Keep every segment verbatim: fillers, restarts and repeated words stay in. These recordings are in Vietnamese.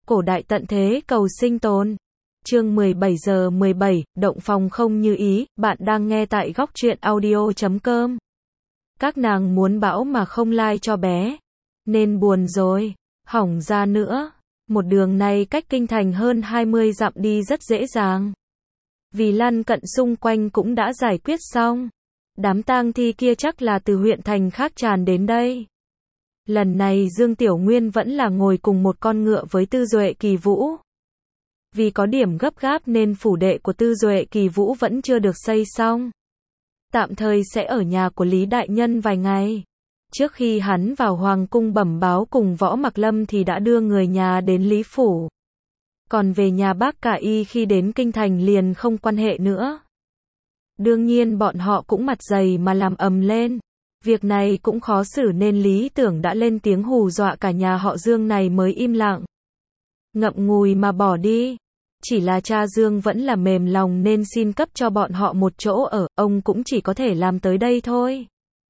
Cổ đại tận thế cầu sinh tồn. Chương mười bảy giờ mười bảy, động phòng không như ý, bạn đang nghe tại góc truyện audio chấm com. Các nàng muốn bão mà không like cho bé. Nên buồn rồi. Hỏng ra nữa. Một đường này cách kinh thành hơn hai mươi dặm đi rất dễ dàng. Vì lân cận xung quanh cũng đã giải quyết xong. Đám tang thi kia chắc là từ huyện thành khác tràn đến đây. Lần này Dương Tiểu Nguyên vẫn là ngồi cùng một con ngựa với Tư Duệ Kỳ Vũ. Vì có điểm gấp gáp nên phủ đệ của Tư Duệ Kỳ Vũ vẫn chưa được xây xong. Tạm thời sẽ ở nhà của Lý Đại Nhân vài ngày. Trước khi hắn vào Hoàng cung bẩm báo cùng Võ Mặc Lâm thì đã đưa người nhà đến Lý Phủ. Còn về nhà bác cả y khi đến kinh thành liền không quan hệ nữa. Đương nhiên bọn họ cũng mặt dày mà làm ầm lên. Việc này cũng khó xử nên Lý Tưởng đã lên tiếng hù dọa cả nhà họ Dương này mới im lặng. Ngậm ngùi mà bỏ đi. Chỉ là cha Dương vẫn là mềm lòng nên xin cấp cho bọn họ một chỗ ở, ông cũng chỉ có thể làm tới đây thôi.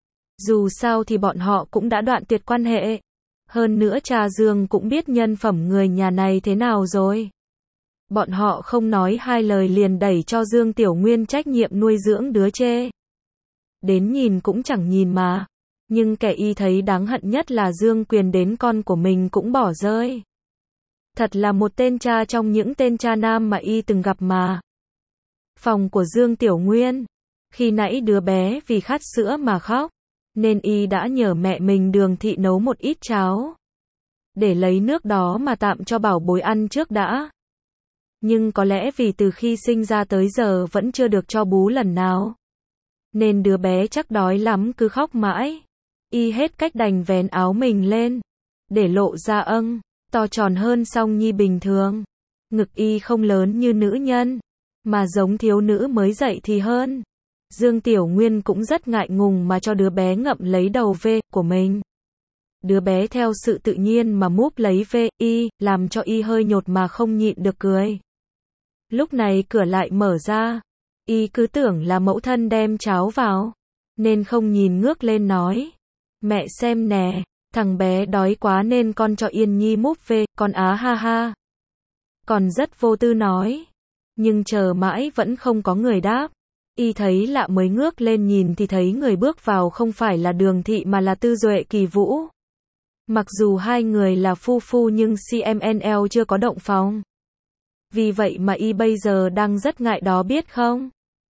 Dù sao thì bọn họ cũng đã đoạn tuyệt quan hệ. Hơn nữa cha Dương cũng biết nhân phẩm người nhà này thế nào rồi. Bọn họ không nói hai lời liền đẩy cho Dương Tiểu Nguyên trách nhiệm nuôi dưỡng đứa chê. Đến nhìn cũng chẳng nhìn mà. Nhưng kẻ y thấy đáng hận nhất là Dương Quyền đến con của mình cũng bỏ rơi. Thật là một tên cha trong những tên cha nam mà y từng gặp mà. Phòng của Dương Tiểu Nguyên. Khi nãy đứa bé vì khát sữa mà khóc. Nên y đã nhờ mẹ mình Đường Thị nấu một ít cháo. Để lấy nước đó mà tạm cho bảo bối ăn trước đã. Nhưng có lẽ vì từ khi sinh ra tới giờ vẫn chưa được cho bú lần nào. Nên đứa bé chắc đói lắm cứ khóc mãi. Y hết cách đành vén áo mình lên. Để lộ ra âng, to tròn hơn Song Nhi bình thường. Ngực y không lớn như nữ nhân. Mà giống thiếu nữ mới dậy thì hơn. Dương Tiểu Nguyên cũng rất ngại ngùng mà cho đứa bé ngậm lấy đầu vê của mình. Đứa bé theo sự tự nhiên mà múp lấy vê y, làm cho y hơi nhột mà không nhịn được cười. Lúc này cửa lại mở ra. Y cứ tưởng là mẫu thân đem cháo vào. Nên không nhìn ngước lên nói. Mẹ xem nè, thằng bé đói quá nên con cho Yên Nhi múp về, con á ha ha. Còn rất vô tư nói. Nhưng chờ mãi vẫn không có người đáp. Y thấy lạ mới ngước lên nhìn thì thấy người bước vào không phải là Đường Thị mà là Tư Duệ Kỳ Vũ. Mặc dù hai người là phu phu nhưng xê em en lờ chưa có động phòng. Vì vậy mà y bây giờ đang rất ngại đó biết không?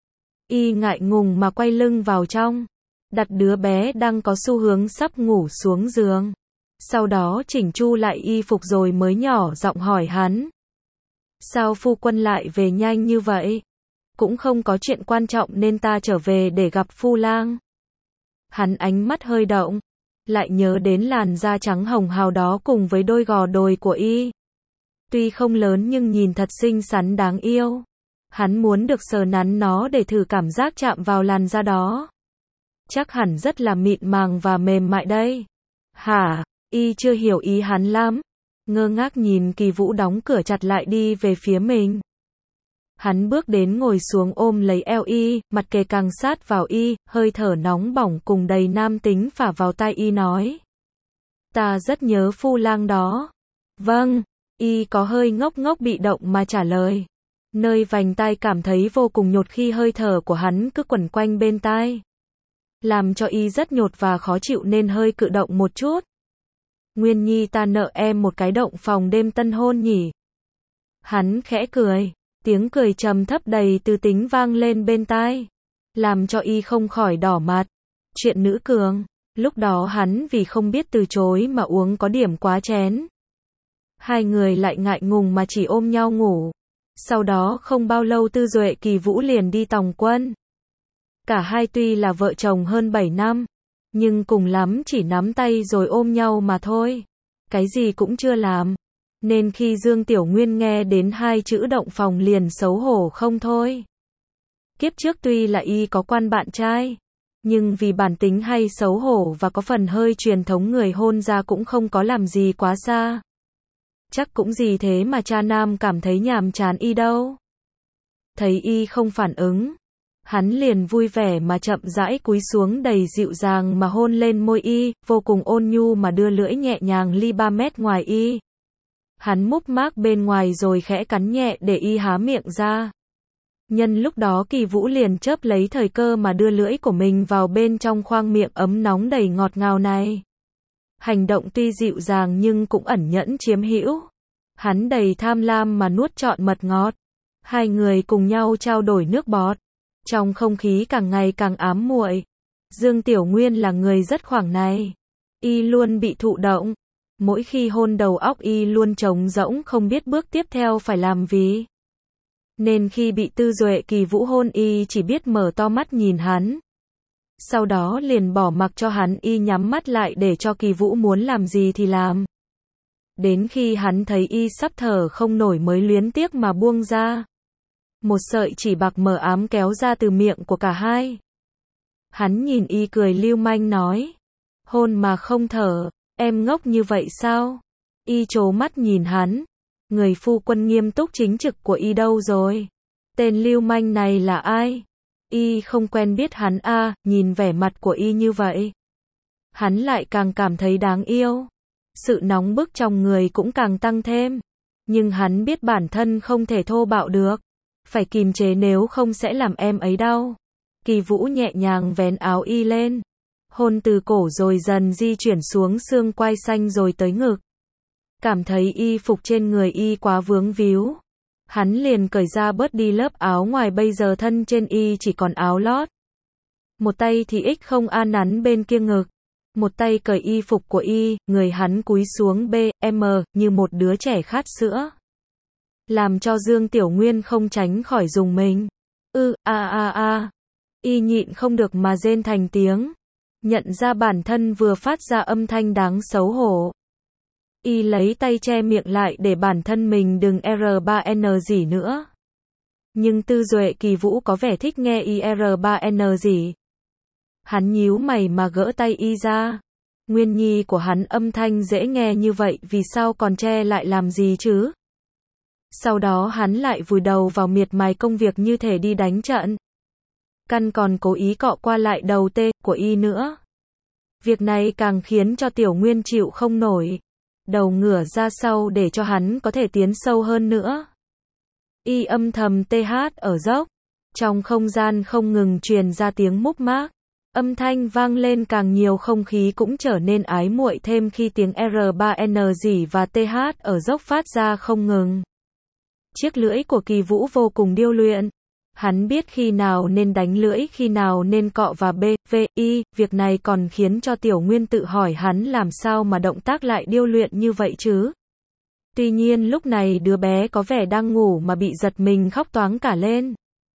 Y ngại ngùng mà quay lưng vào trong. Đặt đứa bé đang có xu hướng sắp ngủ xuống giường. Sau đó chỉnh chu lại y phục rồi mới nhỏ giọng hỏi hắn. Sao phu quân lại về nhanh như vậy? Cũng không có chuyện quan trọng nên ta trở về để gặp phu lang. Hắn ánh mắt hơi động. Lại nhớ đến làn da trắng hồng hào đó cùng với đôi gò đồi của y. Tuy không lớn nhưng nhìn thật xinh xắn đáng yêu. Hắn muốn được sờ nắn nó để thử cảm giác chạm vào làn da đó. Chắc hẳn rất là mịn màng và mềm mại đây. Hả? Y chưa hiểu ý hắn lắm. Ngơ ngác nhìn Kỳ Vũ đóng cửa chặt lại đi về phía mình. Hắn bước đến ngồi xuống ôm lấy eo y, mặt kề càng sát vào y, hơi thở nóng bỏng cùng đầy nam tính phả vào tai y nói. Ta rất nhớ phu lang đó. Vâng, y có hơi ngốc ngốc bị động mà trả lời. Nơi vành tai cảm thấy vô cùng nhột khi hơi thở của hắn cứ quẩn quanh bên tai. Làm cho y rất nhột và khó chịu nên hơi cự động một chút. Nguyên Nhi ta nợ em một cái động phòng đêm tân hôn nhỉ. Hắn khẽ cười. Tiếng cười trầm thấp đầy tư tính vang lên bên tai. Làm cho y không khỏi đỏ mặt. Chuyện nữ cường. Lúc đó hắn vì không biết từ chối mà uống có điểm quá chén. Hai người lại ngại ngùng mà chỉ ôm nhau ngủ. Sau đó không bao lâu Tư Duệ Kỳ Vũ liền đi tòng quân. Cả hai tuy là vợ chồng hơn bảy năm. Nhưng cùng lắm chỉ nắm tay rồi ôm nhau mà thôi. Cái gì cũng chưa làm. Nên khi Dương Tiểu Nguyên nghe đến hai chữ động phòng liền xấu hổ không thôi. Kiếp trước tuy là y có quan bạn trai. Nhưng vì bản tính hay xấu hổ và có phần hơi truyền thống người hôn ra cũng không có làm gì quá xa. Chắc cũng gì thế mà cha nam cảm thấy nhàm chán y đâu. Thấy y không phản ứng. Hắn liền vui vẻ mà chậm rãi cúi xuống đầy dịu dàng mà hôn lên môi y, vô cùng ôn nhu mà đưa lưỡi nhẹ nhàng ly ba mét ngoài y. Hắn múc mác bên ngoài rồi khẽ cắn nhẹ để y há miệng ra. Nhân lúc đó Kỳ Vũ liền chớp lấy thời cơ mà đưa lưỡi của mình vào bên trong khoang miệng ấm nóng đầy ngọt ngào này. Hành động tuy dịu dàng nhưng cũng ẩn nhẫn chiếm hữu. Hắn đầy tham lam mà nuốt trọn mật ngọt. Hai người cùng nhau trao đổi nước bọt. Trong không khí càng ngày càng ám muội. Dương Tiểu Nguyên là người rất khoảng này. Y luôn bị thụ động. Mỗi khi hôn đầu óc y luôn trống rỗng không biết bước tiếp theo phải làm gì. Nên khi bị Tư Duệ Kỳ Vũ hôn y chỉ biết mở to mắt nhìn hắn. Sau đó liền bỏ mặc cho hắn y nhắm mắt lại để cho Kỳ Vũ muốn làm gì thì làm. Đến khi hắn thấy y sắp thở không nổi mới luyến tiếc mà buông ra. Một sợi chỉ bạc mờ ám kéo ra từ miệng của cả hai. Hắn nhìn y cười lưu manh nói. Hôn mà không thở, em ngốc như vậy sao? Y trố mắt nhìn hắn. Người phu quân nghiêm túc chính trực của y đâu rồi? Tên lưu manh này là ai? Y không quen biết hắn a, à, nhìn vẻ mặt của y như vậy. Hắn lại càng cảm thấy đáng yêu. Sự nóng bức trong người cũng càng tăng thêm. Nhưng hắn biết bản thân không thể thô bạo được. Phải kìm chế nếu không sẽ làm em ấy đau. Kỳ Vũ nhẹ nhàng vén áo y lên. Hôn từ cổ rồi dần di chuyển xuống xương quai xanh rồi tới ngực. Cảm thấy y phục trên người y quá vướng víu. Hắn liền cởi ra bớt đi lớp áo ngoài bây giờ thân trên y chỉ còn áo lót. Một tay thì ích không an nắn bên kia ngực. Một tay cởi y phục của y, người hắn cúi xuống bê em như một đứa trẻ khát sữa. Làm cho Dương Tiểu Nguyên không tránh khỏi rùng mình. Ư, a a a. Y nhịn không được mà rên thành tiếng. Nhận ra bản thân vừa phát ra âm thanh đáng xấu hổ. Y lấy tay che miệng lại để bản thân mình đừng R ba N gì nữa. Nhưng Tư Duệ Kỳ Vũ có vẻ thích nghe y R ba N gì. Hắn nhíu mày mà gỡ tay y ra. Nguyên nhi của hắn âm thanh dễ nghe như vậy vì sao còn che lại làm gì chứ? Sau đó hắn lại vùi đầu vào miệt mài công việc như thể đi đánh trận. Căn còn cố ý cọ qua lại đầu tê của y nữa. Việc này càng khiến cho Tiểu Nguyên chịu không nổi. Đầu ngửa ra sau để cho hắn có thể tiến sâu hơn nữa. Y âm thầm tê hát ở dốc. Trong không gian không ngừng truyền ra tiếng múc mác. Âm thanh vang lên càng nhiều, không khí cũng trở nên ái muội thêm khi tiếng R ba N gì và tê hát ở dốc phát ra không ngừng. Chiếc lưỡi của Kỳ Vũ vô cùng điêu luyện. Hắn biết khi nào nên đánh lưỡi, khi nào nên cọ và b, v, i, việc này còn khiến cho Tiểu Nguyên tự hỏi hắn làm sao mà động tác lại điêu luyện như vậy chứ. Tuy nhiên lúc này đứa bé có vẻ đang ngủ mà bị giật mình khóc toáng cả lên.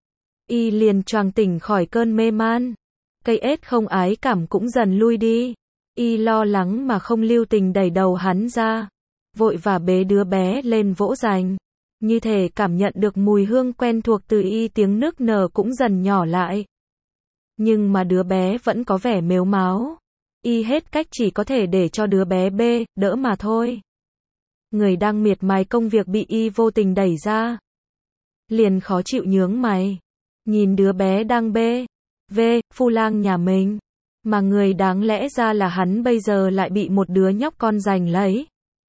Y liền choàng tỉnh khỏi cơn mê man. Cây ếch không ái cảm cũng dần lui đi. Y lo lắng mà không lưu tình đẩy đầu hắn ra. Vội và bế đứa bé lên vỗ dành. Như thể cảm nhận được mùi hương quen thuộc từ y, tiếng nức nở cũng dần nhỏ lại. Nhưng mà đứa bé vẫn có vẻ mếu máo. Y hết cách chỉ có thể để cho đứa bé bê, đỡ mà thôi. Người đang miệt mài công việc bị y vô tình đẩy ra. Liền khó chịu nhướng mày. Nhìn đứa bé đang bê, vê, phu lang nhà mình. Mà người đáng lẽ ra là hắn bây giờ lại bị một đứa nhóc con giành lấy.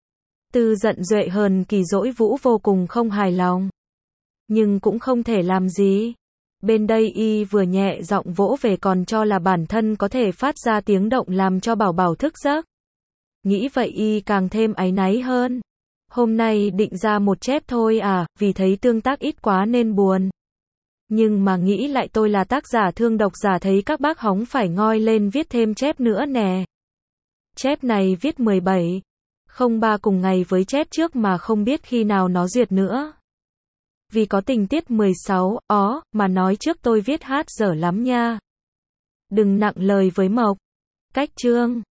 Tư giận Duệ hờn Kỳ Dỗi Vũ vô cùng không hài lòng. Nhưng cũng không thể làm gì. Bên đây y vừa nhẹ giọng vỗ về còn cho là bản thân có thể phát ra tiếng động làm cho Bảo Bảo thức giấc. Nghĩ vậy y càng thêm áy náy hơn. Hôm nay định ra một chép thôi à, vì thấy tương tác ít quá nên buồn. Nhưng mà nghĩ lại tôi là tác giả thương độc giả thấy các bác hóng phải ngoi lên viết thêm chép nữa nè. Chép này viết mười bảy không ba cùng ngày với chép trước mà không biết khi nào nó duyệt nữa. Vì có tình tiết mười sáu, ó, mà nói trước tôi viết hát dở lắm nha. Đừng nặng lời với Mộc. Cách chương